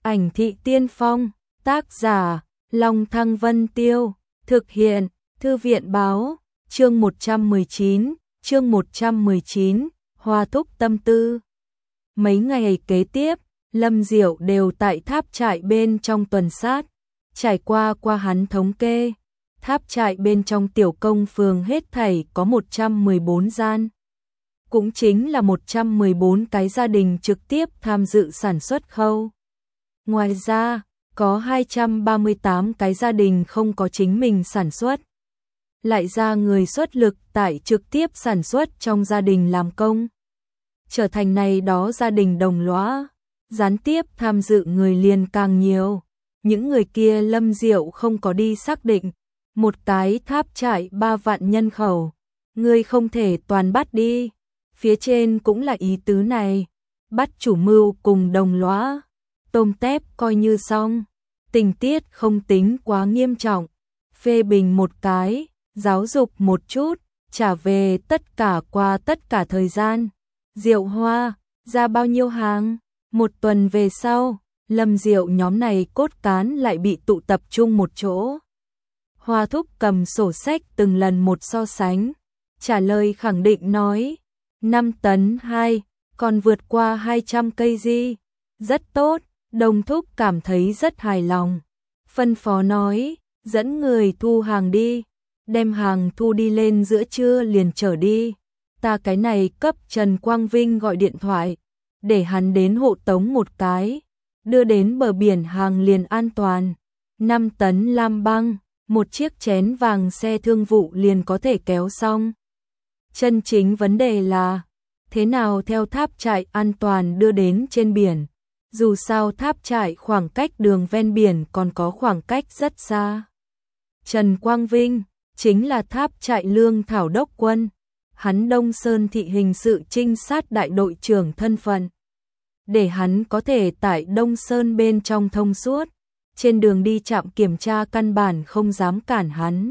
Ảnh thị tiên phong, tác giả, Long Thăng Vân Tiêu, thực hiện, Thư viện báo, chương 119, Hoa Thúc tâm tư. Mấy ngày kế tiếp, Lâm Diệu đều tại tháp trại bên trong tuần sát, trải qua hắn thống kê, tháp trại bên trong tiểu công phường hết thảy có 114 gian. Cũng chính là 114 cái gia đình trực tiếp tham dự sản xuất khâu. Ngoài ra, có 238 cái gia đình không có chính mình sản xuất. Lại ra người xuất lực tại trực tiếp sản xuất trong gia đình làm công. Trở thành này đó gia đình đồng lõa, gián tiếp tham dự người liền càng nhiều. Những người kia Lâm Diệu không có đi xác định. Một cái tháp trại 3 vạn nhân khẩu, người không thể toàn bắt đi. Phía trên cũng là ý tứ này, bắt chủ mưu cùng đồng lõa, tôm tép coi như xong, tình tiết không tính quá nghiêm trọng, phê bình một cái, giáo dục một chút, trả về tất cả qua tất cả thời gian. Diệu Hoa, ra bao nhiêu hàng? Một tuần về sau, Lâm Diệu nhóm này cốt cán lại bị tụ tập trung một chỗ. Hoa Thúc cầm sổ sách từng lần một so sánh, trả lời khẳng định nói, 5 tấn 2, còn vượt qua 200 cây gì. Rất tốt, Đồng Thúc cảm thấy rất hài lòng. Phân phó nói, dẫn người thu hàng đi, đem hàng thu đi lên giữa trưa liền trở đi. Ta cái này cấp Trần Quang Vinh gọi điện thoại, để hắn đến hộ tống một cái, đưa đến bờ biển hàng liền an toàn. 5 tấn lam băng, một chiếc chén vàng xe thương vụ liền có thể kéo xong. Chân chính vấn đề là, thế nào theo tháp trại an toàn đưa đến trên biển? Dù sao tháp trại khoảng cách đường ven biển còn có khoảng cách rất xa. Trần Quang Vinh, chính là tháp trại lương thảo đốc quân. Hắn Đông Sơn thị hình sự trinh sát đại đội trưởng thân phận. Để hắn có thể tại Đông Sơn bên trong thông suốt. Trên đường đi trạm kiểm tra căn bản không dám cản hắn.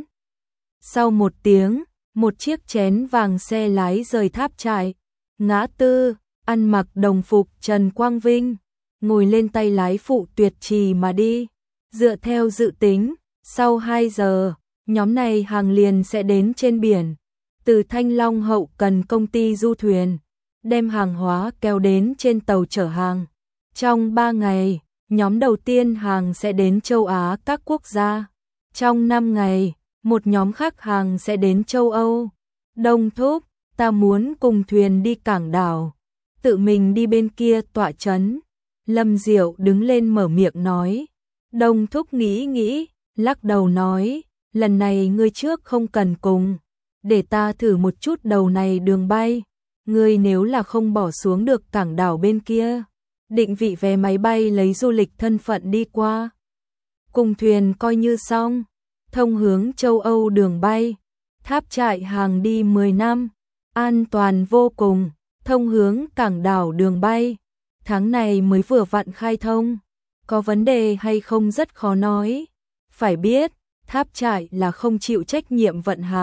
Sau 1 tiếng, một chiếc chén vàng xe lái rời tháp trại. Ngã tư, ăn mặc đồng phục Trần Quang Vinh, ngồi lên tay lái phụ tuyệt trì mà đi. Dựa theo dự tính, sau 2 giờ, nhóm này hàng liền sẽ đến trên biển. Từ Thanh Long hậu cần công ty du thuyền, đem hàng hóa kéo đến trên tàu chở hàng. Trong 3 ngày, nhóm đầu tiên hàng sẽ đến châu Á các quốc gia. Trong 5 ngày, một nhóm khác hàng sẽ đến châu Âu. Đông Thúc, ta muốn cùng thuyền đi cảng đảo, tự mình đi bên kia tọa trấn. Lâm Diệu đứng lên mở miệng nói. Đông Thúc nghĩ nghĩ, lắc đầu nói, lần này ngươi trước không cần cùng, để ta thử một chút đầu này đường bay. Ngươi nếu là không bỏ xuống được cảng đảo bên kia, định vị vé máy bay lấy du lịch thân phận đi qua. Cùng thuyền coi như xong, thông hướng châu Âu đường bay, tháp trại hàng đi 10 năm, an toàn vô cùng, thông hướng cảng đảo đường bay. Tháng này mới vừa vặn khai thông, có vấn đề hay không rất khó nói. Phải biết, tháp trại là không chịu trách nhiệm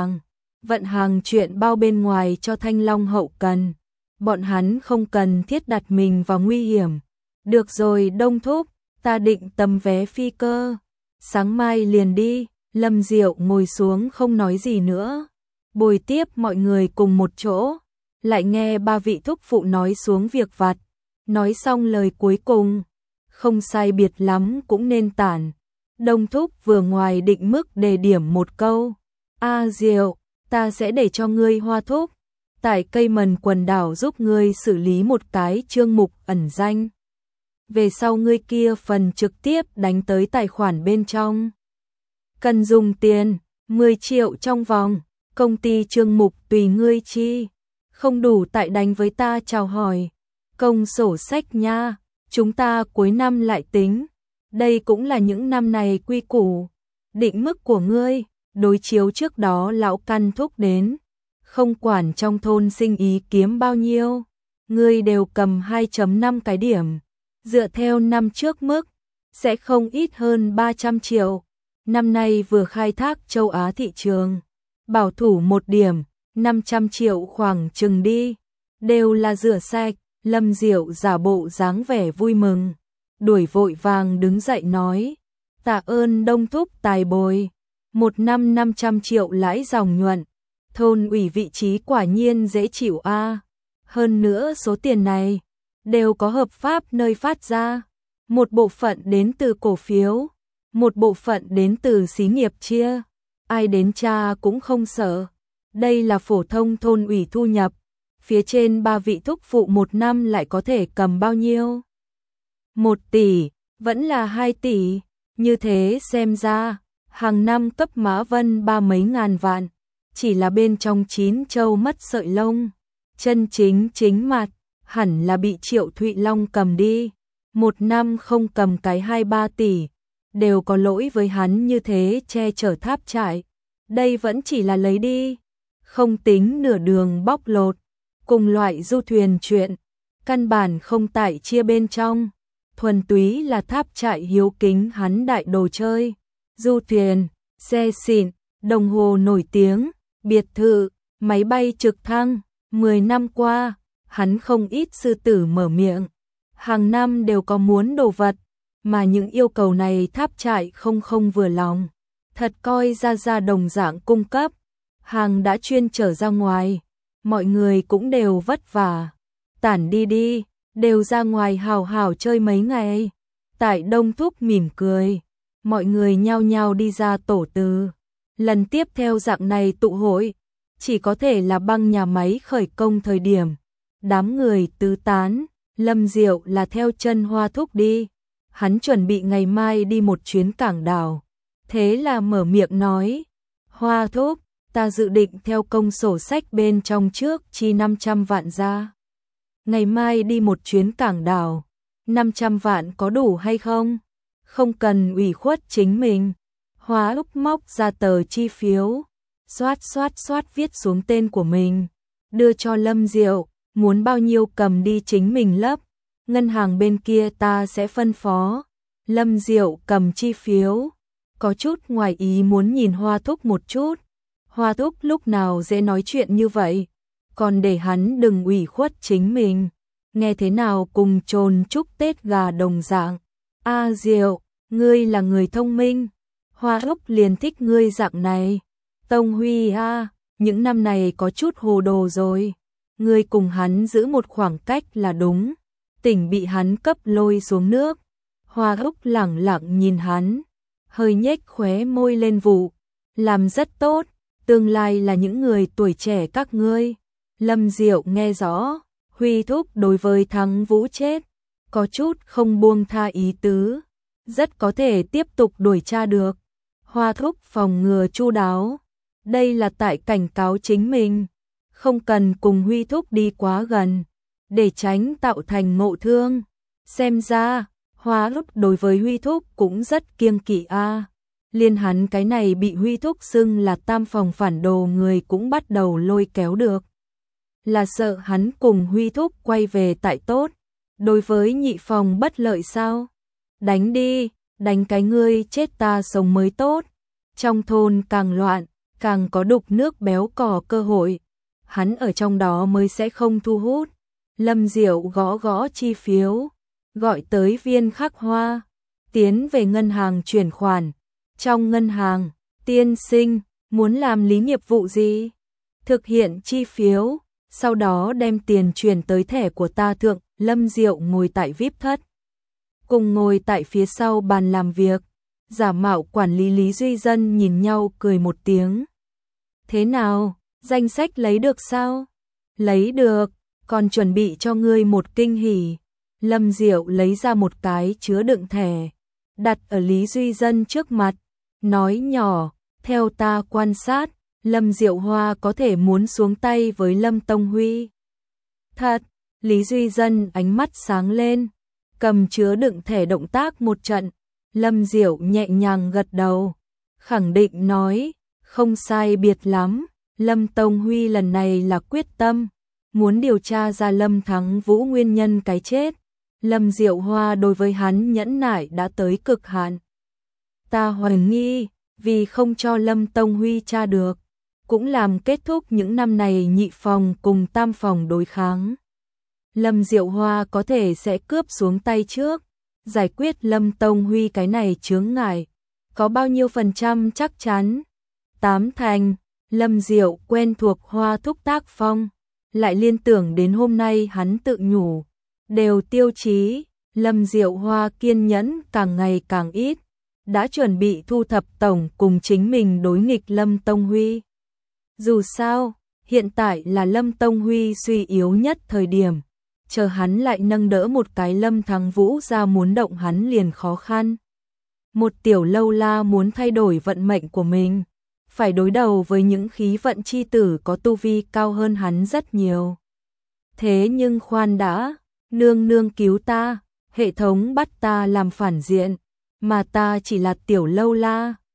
vận hàng chuyện bao bên ngoài cho Thanh Long hậu cần. Bọn hắn không cần thiết đặt mình vào nguy hiểm. Được rồi Đông Thúc, ta định tầm vé phi cơ. Sáng mai liền đi. Lâm Diệu ngồi xuống không nói gì nữa. Bồi tiếp mọi người cùng một chỗ. Lại nghe 3 vị thúc phụ nói xuống việc vặt. Nói xong lời cuối cùng. Không sai biệt lắm cũng nên tản. Đông Thúc vừa ngoài định mức đề điểm một câu. Diệu, ta sẽ để cho ngươi Hoa Thúc tại cây mần quần đảo giúp ngươi xử lý một cái chương mục ẩn danh. Về sau ngươi kia phần trực tiếp đánh tới tài khoản bên trong. Cần dùng tiền, 10 triệu trong vòng, công ty chương mục tùy ngươi chi. Không đủ tại đánh với ta chào hỏi. Công sổ sách nha, chúng ta cuối năm lại tính. Đây cũng là những năm này quy củ. Định mức của ngươi, đối chiếu trước đó lão căn thúc đến. Không quản trong thôn sinh ý kiếm bao nhiêu, ngươi đều cầm 2.5 cái điểm. Dựa theo năm trước mức, sẽ không ít hơn 300 triệu. Năm nay vừa khai thác châu Á thị trường, bảo thủ 1 điểm, 500 triệu khoảng chừng đi. Đều là rửa sạch. Lâm Diệu giả bộ dáng vẻ vui mừng. đuổi vội vàng đứng dậy nói, tạ ơn Đông thúc tài bồi, 1 năm 500 triệu lãi dòng nhuận, thôn ủy vị trí quả nhiên dễ chịu a. Hơn nữa số tiền này đều có hợp pháp nơi phát ra, một bộ phận đến từ cổ phiếu, một bộ phận đến từ xí nghiệp chia, ai đến tra cũng không sợ. Đây là phổ thông thôn ủy thu nhập, phía trên 3 vị thúc phụ 1 năm lại có thể cầm bao nhiêu? 1 tỷ, vẫn là 2 tỷ, như thế xem ra, hàng năm cấp Mã Vân 30 mấy ngàn vạn, chỉ là bên trong 9 châu mất sợi lông, chân chính mặt, hẳn là bị Triệu Thụy Long cầm đi, 1 năm không cầm cái 2-3 tỷ, đều có lỗi với hắn như thế che chở tháp trại, đây vẫn chỉ là lấy đi, không tính nửa đường bóc lột, cùng loại du thuyền chuyện, căn bản không tại chia bên trong, thuần túy là tháp trại hiếu kính hắn đại đồ chơi, du thuyền, xe xịn, đồng hồ nổi tiếng, biệt thự, máy bay trực thăng, 10 năm qua, hắn không ít sư tử mở miệng, hàng năm đều có muốn đồ vật, mà những yêu cầu này tháp trại không vừa lòng, thật coi ra đồng dạng cung cấp, hàng đã chuyên trở ra ngoài, mọi người cũng đều vất vả, tản đi, đều ra ngoài hào hào chơi mấy ngày. Tại Đông thúc mỉm cười, mọi người nhao nhao đi ra tổ từ. Lần tiếp theo dạng này tụ hội, chỉ có thể là băng nhà máy khởi công thời điểm. Đám người tứ tán, Lâm Diệu là theo chân Hoa thúc đi. Hắn chuẩn bị ngày mai đi một chuyến cảng đảo. Thế là mở miệng nói, Hoa thúc, ta dự định theo công sổ sách bên trong trước chi 500 vạn ra. Ngày mai đi một chuyến cảng đảo, 500 vạn có đủ hay không? Không cần ủy khuất chính mình. Hoa úc móc ra tờ chi phiếu, xoát viết xuống tên của mình, đưa cho Lâm Diệu, muốn bao nhiêu cầm đi chính mình lấp, ngân hàng bên kia ta sẽ phân phó. Lâm Diệu cầm chi phiếu, có chút ngoài ý muốn nhìn Hoa thúc một chút. Hoa thúc lúc nào dễ nói chuyện như vậy, còn để hắn đừng ủy khuất chính mình, nghe thế nào cùng trồn chúc Tết gà đồng dạng. A Diệu, ngươi là người thông minh, Hoa thúc liền thích ngươi dạng này. Tông Huy a, những năm này có chút hồ đồ rồi, ngươi cùng hắn giữ một khoảng cách là đúng, tỉnh bị hắn cấp lôi xuống nước. Hoa thúc lẳng lặng nhìn hắn, hơi nhếch khóe môi lên vụ, làm rất tốt, tương lai là những người tuổi trẻ các ngươi. Lâm Diệu nghe rõ, Huy thúc đối với Thắng Vũ chết, có chút không buông tha ý tứ, rất có thể tiếp tục đuổi tra được. Hoa thúc phòng ngừa chu đáo, đây là tại cảnh cáo chính mình, không cần cùng Huy thúc đi quá gần, để tránh tạo thành ngộ thương. Xem ra, Hoa thúc đối với Huy thúc cũng rất kiêng kỵ a. Liên hắn cái này bị Huy thúc xưng là tam phòng phản đồ người cũng bắt đầu lôi kéo được. Là sợ hắn cùng Huy thúc quay về tại tốt, đối với nhị phòng bất lợi sao? Đánh đi, đánh cái ngươi chết ta sống mới tốt. Trong thôn càng loạn, càng có đục nước béo cò cơ hội. Hắn ở trong đó mới sẽ không thu hút. Lâm Diệu gõ chi phiếu, gọi tới Viên Khắc Hoa, tiến về ngân hàng chuyển khoản. Trong ngân hàng, tiên sinh, muốn làm lý nghiệp vụ gì? Thực hiện chi phiếu, sau đó đem tiền chuyển tới thẻ của ta thượng. Lâm Diệu ngồi tại VIP thất, cùng ngồi tại phía sau bàn làm việc. Giả mạo quản lý Lý Duy Dân nhìn nhau cười một tiếng. Thế nào, danh sách lấy được sao? Lấy được, còn chuẩn bị cho ngươi một kinh hỉ. Lâm Diệu lấy ra một cái chứa đựng thẻ, đặt ở Lý Duy Dân trước mặt, nói nhỏ, theo ta quan sát, Lâm Diệu Hoa có thể muốn xuống tay với Lâm Tông Huy. Thật, Lý Duy Dân ánh mắt sáng lên, cầm chứa đựng thẻ động tác một trận. Lâm Diệu nhẹ nhàng gật đầu, khẳng định nói, không sai biệt lắm, Lâm Tông Huy lần này là quyết tâm, muốn điều tra ra Lâm Thắng Vũ nguyên nhân cái chết. Lâm Diệu Hoa đối với hắn nhẫn nại đã tới cực hạn. Ta hoài nghi, vì không cho Lâm Tông Huy tra được, cũng làm kết thúc những năm này nhị phòng cùng tam phòng đối kháng. Lâm Diệu Hoa có thể sẽ cướp xuống tay trước, giải quyết Lâm Tông Huy cái này chướng ngại, có bao nhiêu phần trăm chắc chắn? 8 thành. Lâm Diệu quen thuộc Hoa Thúc tác phong, lại liên tưởng đến hôm nay hắn tự nhủ, đều tiêu chí, Lâm Diệu Hoa kiên nhẫn càng ngày càng ít, đã chuẩn bị thu thập tổng cùng chính mình đối nghịch Lâm Tông Huy. Dù sao, hiện tại là Lâm Tông Huy suy yếu nhất thời điểm, chờ hắn lại nâng đỡ một cái Lâm Thắng Vũ ra muốn động hắn liền khó khăn. Một tiểu lâu la muốn thay đổi vận mệnh của mình, phải đối đầu với những khí vận chi tử có tu vi cao hơn hắn rất nhiều. Thế nhưng khoan đã, nương nương cứu ta, hệ thống bắt ta làm phản diện, mà ta chỉ là tiểu lâu la,